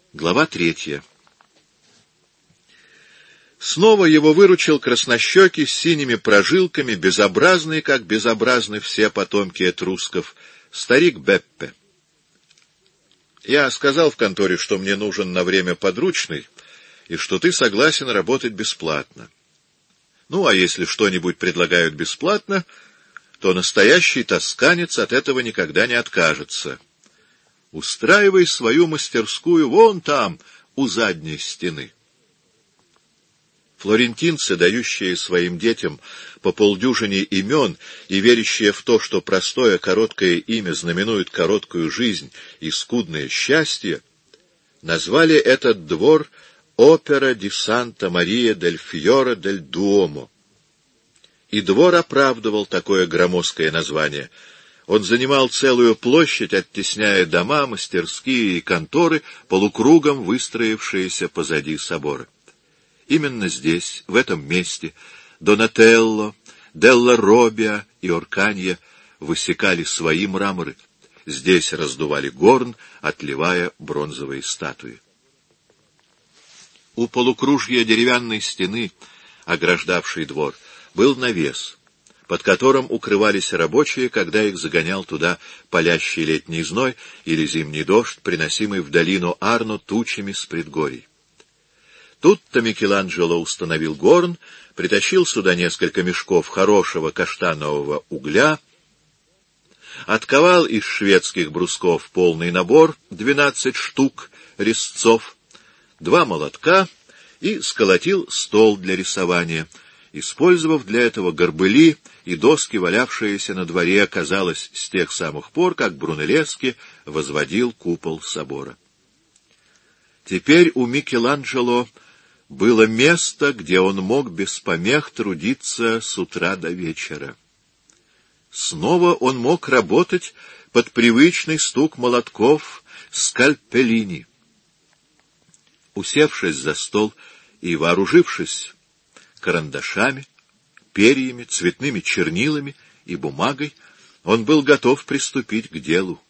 Глава 3. Снова его выручил краснощекий с синими прожилками, безобразный, как безобразны все потомки этрусков, старик Беппе. Я сказал в конторе, что мне нужен на время подручный, и что ты согласен работать бесплатно. Ну, а если что-нибудь предлагают бесплатно, то настоящий тосканец от этого никогда не откажется. Устраивай свою мастерскую вон там, у задней стены. Флорентинцы, дающие своим детям по полдюжине имен и верящие в то, что простое короткое имя знаменует короткую жизнь и скудное счастье, назвали этот двор «Опера ди Санта-Мария дель Фьоре дель Дуомо». И двор оправдывал такое громоздкое название. Он занимал целую площадь, оттесняя дома, мастерские и конторы, полукругом выстроившиеся позади собора. Именно здесь, в этом месте, Донателло, Делла Робиа и Орканья высекали свои мраморы. Здесь раздували горн, отливая бронзовые статуи. У полукружья деревянной стены, ограждавшей двор, был навес, под которым укрывались рабочие, когда их загонял туда палящий летний зной или зимний дождь, приносимый в долину Арно тучами с предгорий. Тут-то Микеланджело установил горн, притащил сюда несколько мешков хорошего каштанового угля, отковал из шведских брусков полный набор, 12 штук резцов, 2 молотка и сколотил стол для рисования, использовав для этого горбыли и доски, валявшиеся на дворе, казалось, с тех самых пор, как Брунеллески возводил купол собора. Теперь у Микеланджело было место, где он мог без помех трудиться с утра до вечера. Снова он мог работать под привычный стук молотков скальпеллини. Усевшись за стол и вооружившись карандашами, перьями, цветными чернилами и бумагой, он был готов приступить к делу.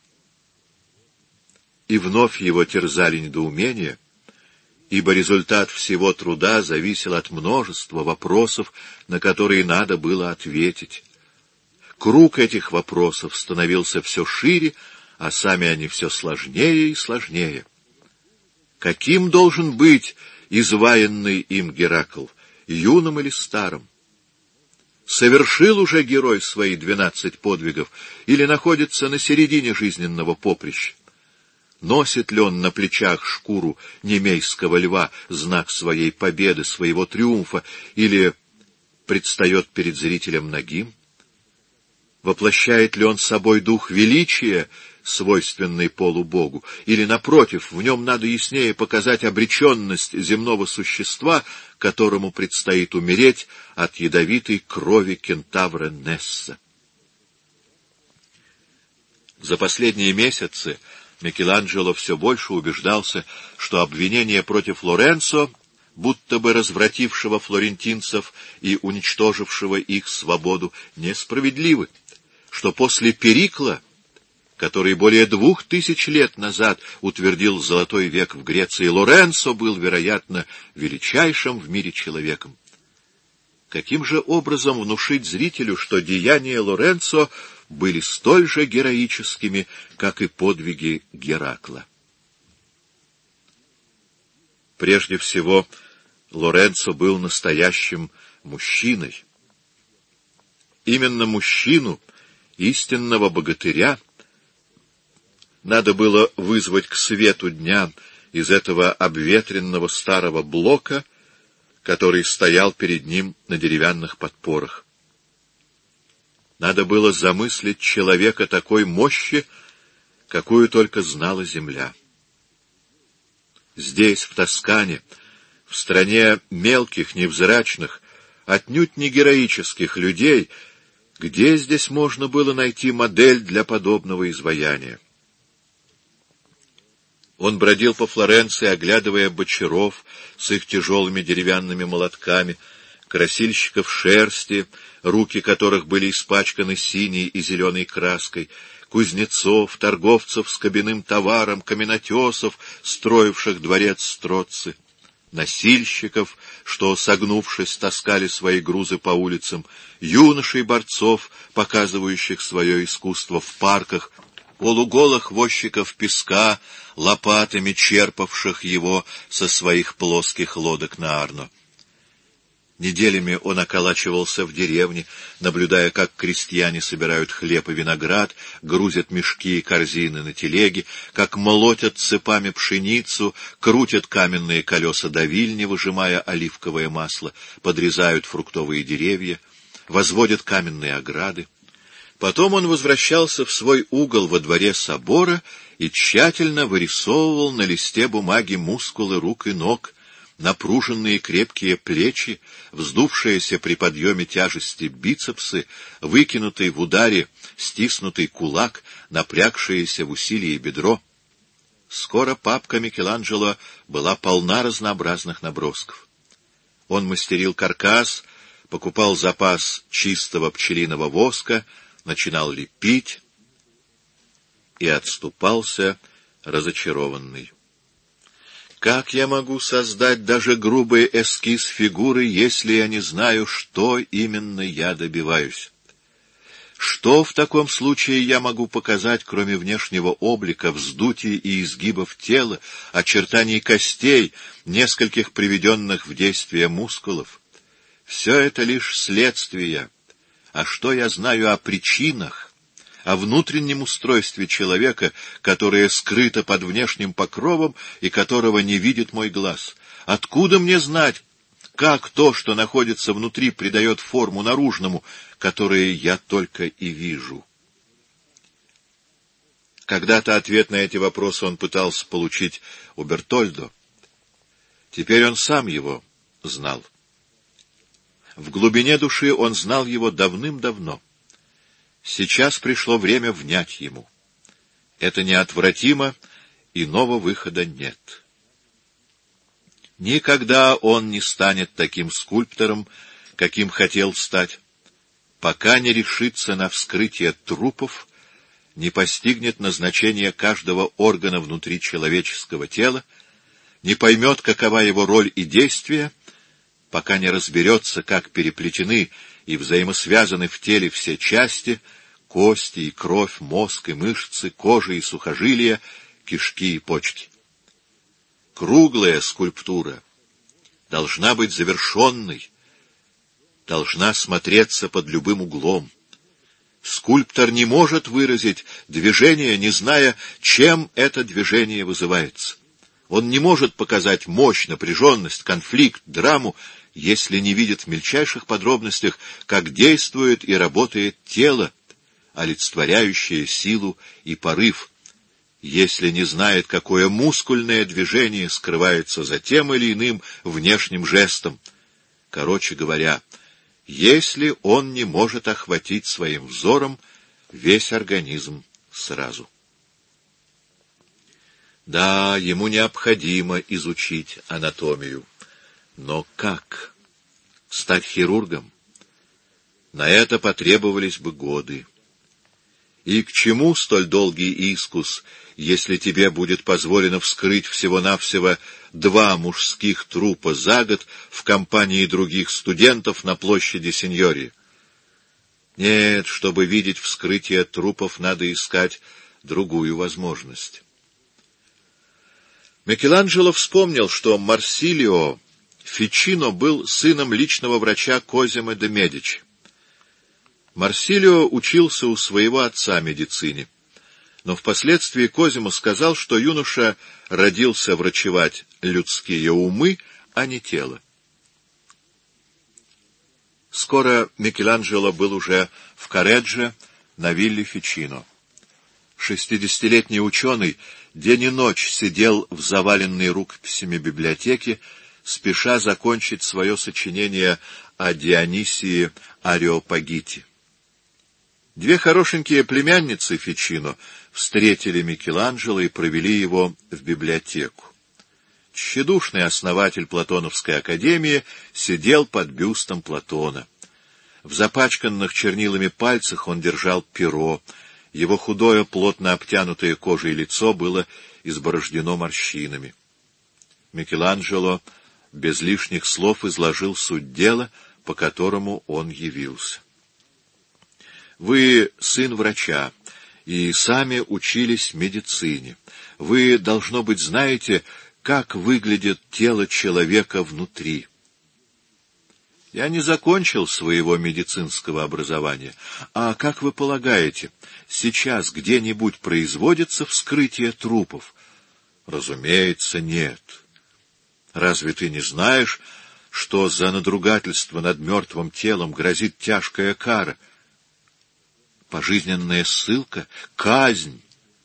И вновь его терзали недоумения, ибо результат всего труда зависел от множества вопросов, на которые надо было ответить. Круг этих вопросов становился все шире, а сами они все сложнее и сложнее. Каким должен быть изваянный им Геракл, юным или старым? Совершил уже герой свои 12 подвигов или находится на середине жизненного поприща? Носит ли он на плечах шкуру немейского льва, знак своей победы, своего триумфа, или предстает перед зрителем нагим? Воплощает ли он собой дух величия, свойственный полубогу, или, напротив, в нем надо яснее показать обреченность земного существа, которому предстоит умереть от ядовитой крови кентавра Несса? За последние месяцы Микеланджело все больше убеждался, что обвинения против Лоренцо, будто бы развратившего флорентинцев и уничтожившего их свободу, несправедливы, что после Перикла, который более 2000 лет назад утвердил золотой век в Греции, Лоренцо был, вероятно, величайшим в мире человеком. Каким же образом внушить зрителю, что деяния Лоренцо были столь же героическими, как и подвиги Геракла? Прежде всего, Лоренцо был настоящим мужчиной. Именно мужчину, истинного богатыря, надо было вызвать к свету дня из этого обветренного старого блока, который стоял перед ним на деревянных подпорах. Надо было замыслить человека такой мощи, какую только знала земля. Здесь, в Тоскане, в стране мелких, невзрачных, отнюдь не героических людей, где здесь можно было найти модель для подобного изваяния? Он бродил по Флоренции, оглядывая бочаров с их тяжелыми деревянными молотками, красильщиков шерсти, руки которых были испачканы синей и зеленой краской, кузнецов, торговцев с кабинным товаром, каменотесов, строивших дворец Строцци, носильщиков, что, согнувшись, таскали свои грузы по улицам, юношей-борцов, показывающих свое искусство в парках, полуголых возчиков песка, лопатами черпавших его со своих плоских лодок на Арно. Неделями он околачивался в деревне, наблюдая, как крестьяне собирают хлеб и виноград, грузят мешки и корзины на телеги, как молотят цепами пшеницу, крутят каменные колеса давильни, выжимая оливковое масло, подрезают фруктовые деревья, возводят каменные ограды. Потом он возвращался в свой угол во дворе собора и тщательно вырисовывал на листе бумаги мускулы рук и ног, напруженные крепкие плечи, вздувшиеся при подъеме тяжести бицепсы, выкинутый в ударе стиснутый кулак, напрягшееся в усилии бедро. Скоро папка Микеланджело была полна разнообразных набросков. Он мастерил каркас, покупал запас чистого пчелиного воска, начинал лепить и отступался разочарованный. Как я могу создать даже грубый эскиз фигуры, если я не знаю, что именно я добиваюсь? Что в таком случае я могу показать, кроме внешнего облика, вздутий и изгибов тела, очертаний костей, нескольких приведенных в действие мускулов? Все это лишь следствие. А что я знаю о причинах, о внутреннем устройстве человека, которое скрыто под внешним покровом и которого не видит мой глаз? Откуда мне знать, как то, что находится внутри, придает форму наружному, которое я только и вижу? Когда-то ответ на эти вопросы он пытался получить у Бертольдо. Теперь он сам его знал. В глубине души он знал его давным-давно. Сейчас пришло время внять ему. Это неотвратимо, иного выхода нет. Никогда он не станет таким скульптором, каким хотел стать, пока не решится на вскрытие трупов, не постигнет назначения каждого органа внутри человеческого тела, не поймет, какова его роль и действие, пока не разберется, как переплетены и взаимосвязаны в теле все части, кости и кровь, мозг и мышцы, кожа и сухожилия, кишки и почки. Круглая скульптура должна быть завершенной, должна смотреться под любым углом. Скульптор не может выразить движение, не зная, чем это движение вызывается. Он не может показать мощь, напряженность, конфликт, драму, если не видит в мельчайших подробностях, как действует и работает тело, олицетворяющее силу и порыв, если не знает, какое мускульное движение скрывается за тем или иным внешним жестом. Короче говоря, если он не может охватить своим взором весь организм сразу. Да, ему необходимо изучить анатомию. Но как? Стать хирургом? На это потребовались бы годы. И к чему столь долгий искус, если тебе будет позволено вскрыть всего-навсего 2 мужских трупа за год в компании других студентов на площади Синьории? Нет, чтобы видеть вскрытие трупов, надо искать другую возможность. Микеланджело вспомнил, что Марсилио Фичино был сыном личного врача Козимо де Медичи. Марсилио учился у своего отца медицине, но впоследствии Козимо сказал, что юноша родился врачевать людские умы, а не тело. Скоро Микеланджело был уже в Корредже на вилле Фичино. 60-летний ученый день и ночь сидел в заваленной рукописями библиотеке, спеша закончить свое сочинение о Дионисии Ареопагите. 2 хорошенькие племянницы Фичино встретили Микеланджело и провели его в библиотеку. Тщедушный основатель Платоновской академии сидел под бюстом Платона. В запачканных чернилами пальцах он держал перо. Его худое, плотно обтянутое кожей лицо было изборождено морщинами. Микеланджело без лишних слов изложил суть дела, по которому он явился. «Вы сын врача и сами учились медицине. Вы, должно быть, знаете, как выглядит тело человека внутри». «Я не закончил своего медицинского образования. А как вы полагаете, сейчас где-нибудь производится вскрытие трупов?» «Разумеется, нет. Разве ты не знаешь, что за надругательство над мертвым телом грозит тяжкая кара? Пожизненная ссылка, казнь».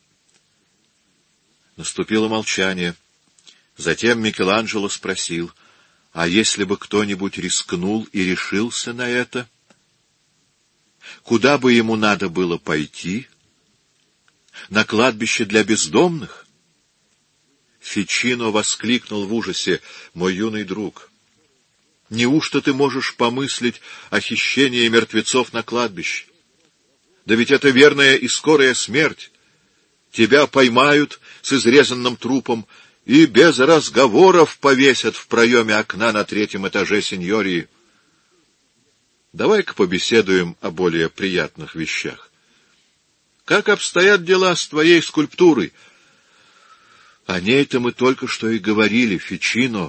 Наступило молчание. Затем Микеланджело спросил: «А если бы кто-нибудь рискнул и решился на это? Куда бы ему надо было пойти? На кладбище для бездомных?» Фичино воскликнул в ужасе: «Мой юный друг, неужто ты можешь помыслить о хищении мертвецов на кладбище? Да ведь это верная и скорая смерть. Тебя поймают с изрезанным трупом и без разговоров повесят в проеме окна на 3-м этаже сеньории. Давай-ка побеседуем о более приятных вещах. Как обстоят дела с твоей скульптурой?» «О ней-то мы только что и говорили, Фичино».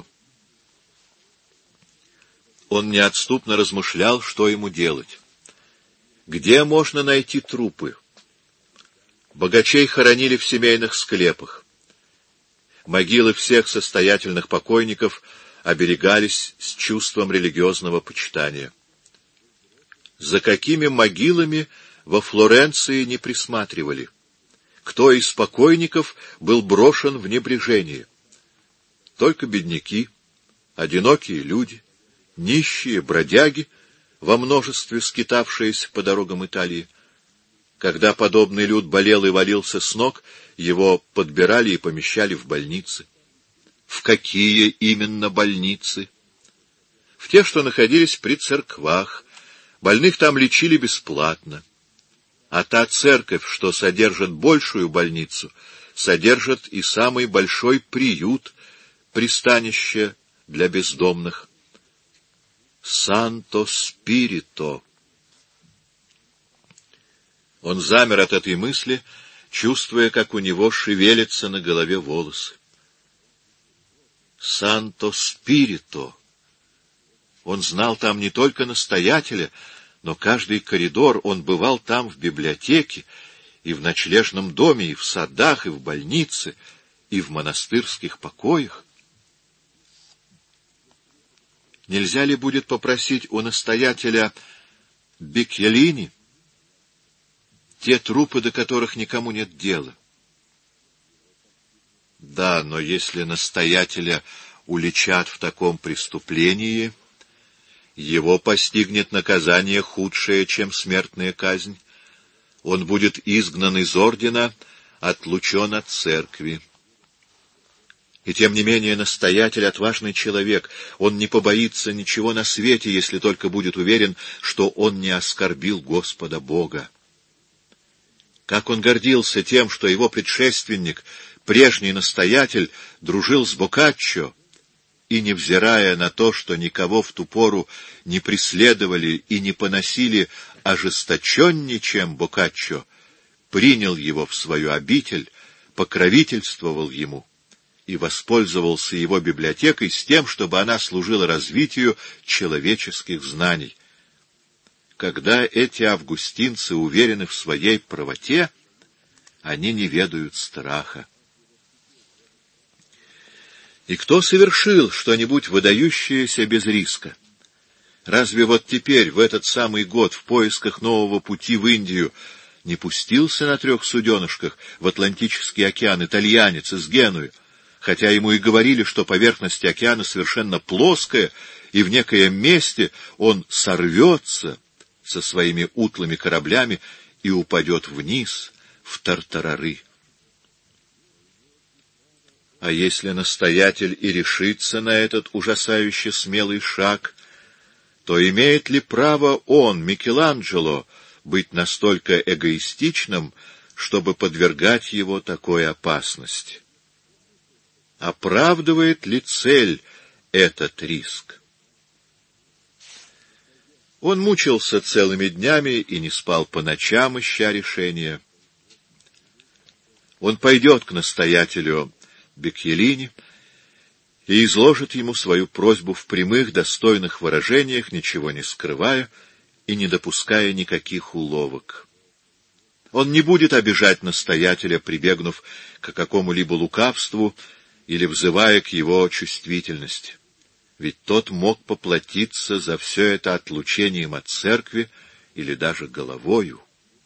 Он неотступно размышлял, что ему делать. Где можно найти трупы? Богачей хоронили в семейных склепах. Могилы всех состоятельных покойников оберегались с чувством религиозного почитания. За какими могилами во Флоренции не присматривали? Кто из покойников был брошен в небрежение? Только бедняки, одинокие люди, нищие, бродяги, во множестве скитавшиеся по дорогам Италии. Когда подобный люд болел и валился с ног, его подбирали и помещали в больницы. В какие именно больницы? В те, что находились при церквах. Больных там лечили бесплатно. А та церковь, что содержит большую больницу, содержит и самый большой приют, пристанище для бездомных. Санто Спирито. Он замер от этой мысли, чувствуя, как у него шевелятся на голове волосы. Санто Спирито. Он знал там не только настоятеля, но каждый коридор. Он бывал там в библиотеке, и в ночлежном доме, и в садах, и в больнице, и в монастырских покоях. Нельзя ли будет попросить у настоятеля Биккелини те трупы, до которых никому нет дела? Да, но если настоятеля уличат в таком преступлении, его постигнет наказание худшее, чем смертная казнь. Он будет изгнан из ордена, отлучен от церкви. И тем не менее настоятель — отважный человек. Он не побоится ничего на свете, если только будет уверен, что он не оскорбил Господа Бога. Как он гордился тем, что его предшественник, прежний настоятель, дружил с Боккаччо, и, невзирая на то, что никого в ту пору не преследовали и не поносили ожесточеннее, чем Боккаччо, принял его в свою обитель, покровительствовал ему и воспользовался его библиотекой с тем, чтобы она служила развитию человеческих знаний. Когда эти августинцы уверены в своей правоте, они не ведают страха. И кто совершил что-нибудь выдающееся без риска? Разве вот теперь, в этот самый год, в поисках нового пути в Индию, не пустился на 3 суденышках в Атлантический океан итальянец из Генуи, хотя ему и говорили, что поверхность океана совершенно плоская, и в некоем месте он сорвется со своими утлыми кораблями и упадет вниз, в тартарары? А если настоятель и решится на этот ужасающе смелый шаг, то имеет ли право он, Микеланджело, быть настолько эгоистичным, чтобы подвергать его такой опасности? Оправдывает ли цель этот риск? Он мучился целыми днями и не спал по ночам, ища решения. Он пойдет к настоятелю Беккелини и изложит ему свою просьбу в прямых, достойных выражениях, ничего не скрывая и не допуская никаких уловок. Он не будет обижать настоятеля, прибегнув к какому-либо лукавству или взывая к его чувствительности. Ведь тот мог поплатиться за все это отлучением от церкви или даже головою.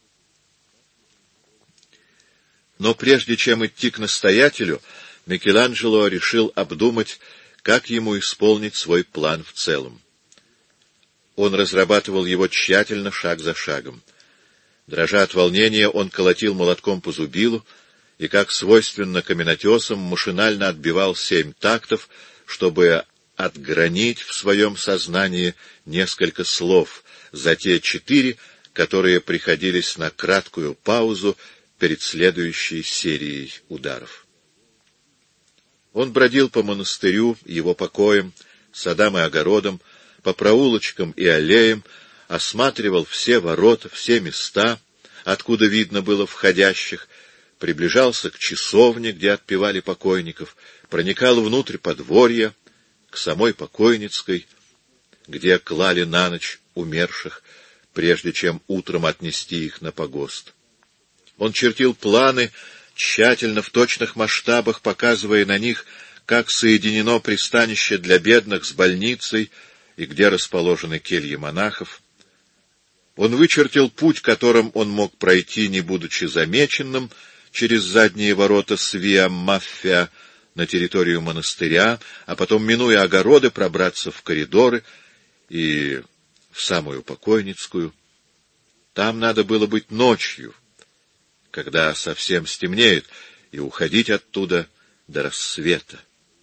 Но прежде чем идти к настоятелю, Микеланджело решил обдумать, как ему исполнить свой план в целом. Он разрабатывал его тщательно, шаг за шагом. Дрожа от волнения, он колотил молотком по зубилу и, как свойственно каменотесам, машинально отбивал 7 тактов, чтобы отгранить в своем сознании несколько слов за те 4, которые приходились на краткую паузу перед следующей серией ударов. Он бродил по монастырю, его покоям, садам и огородам, по проулочкам и аллеям, осматривал все ворота, все места, откуда видно было входящих, приближался к часовне, где отпевали покойников, проникал внутрь подворья, к самой покойницкой, где клали на ночь умерших, прежде чем утром отнести их на погост. Он чертил планы, тщательно в точных масштабах, показывая на них, как соединено пристанище для бедных с больницей и где расположены кельи монахов. Он вычертил путь, которым он мог пройти, не будучи замеченным, через задние ворота с Виа Маффия на территорию монастыря, а потом, минуя огороды, пробраться в коридоры и в самую покойницкую. Там надо было быть ночью, когда совсем стемнеет, и уходить оттуда до рассвета.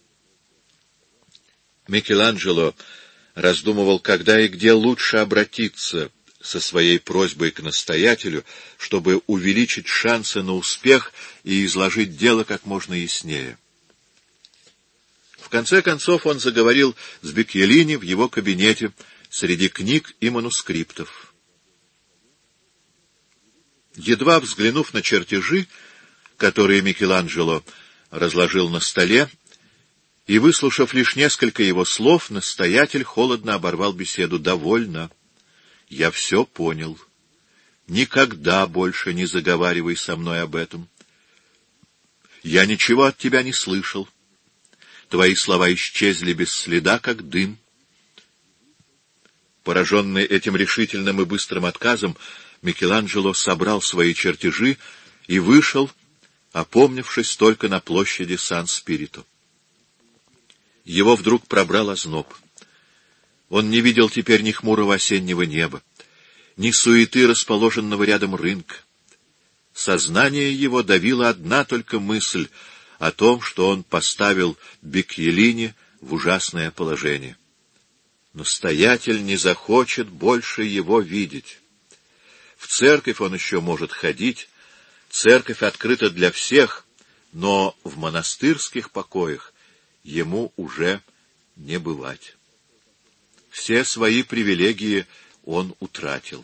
Микеланджело раздумывал, когда и где лучше обратиться со своей просьбой к настоятелю, чтобы увеличить шансы на успех и изложить дело как можно яснее. В конце концов он заговорил с Беккелини в его кабинете среди книг и манускриптов. Едва взглянув на чертежи, которые Микеланджело разложил на столе, и выслушав лишь несколько его слов, настоятель холодно оборвал беседу. «Довольно. Я все понял. Никогда больше не заговаривай со мной об этом. Я ничего от тебя не слышал. Твои слова исчезли без следа, как дым». Пораженный этим решительным и быстрым отказом, Микеланджело собрал свои чертежи и вышел, опомнившись только на площади Сан-Спирито. Его вдруг пробрал озноб. Он не видел теперь ни хмурого осеннего неба, ни суеты расположенного рядом рынка. Сознание его давила одна только мысль о том, что он поставил Беккелини в ужасное положение. Настоятель не захочет больше его видеть. В церковь он еще может ходить, церковь открыта для всех, но в монастырских покоях ему уже не бывать. Все свои привилегии он утратил.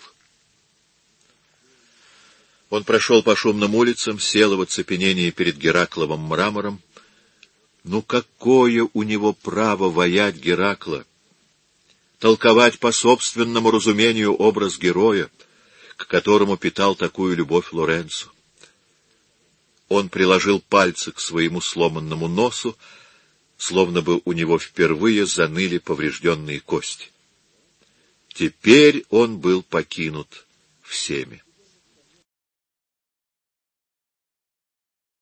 Он прошел по шумным улицам, сел в оцепенении перед Геракловым мрамором. Ну какое у него право воять Геракла, толковать по собственному разумению образ героя, к которому питал такую любовь Лоренцо? Он приложил пальцы к своему сломанному носу, словно бы у него впервые заныли поврежденные кости. Теперь он был покинут всеми.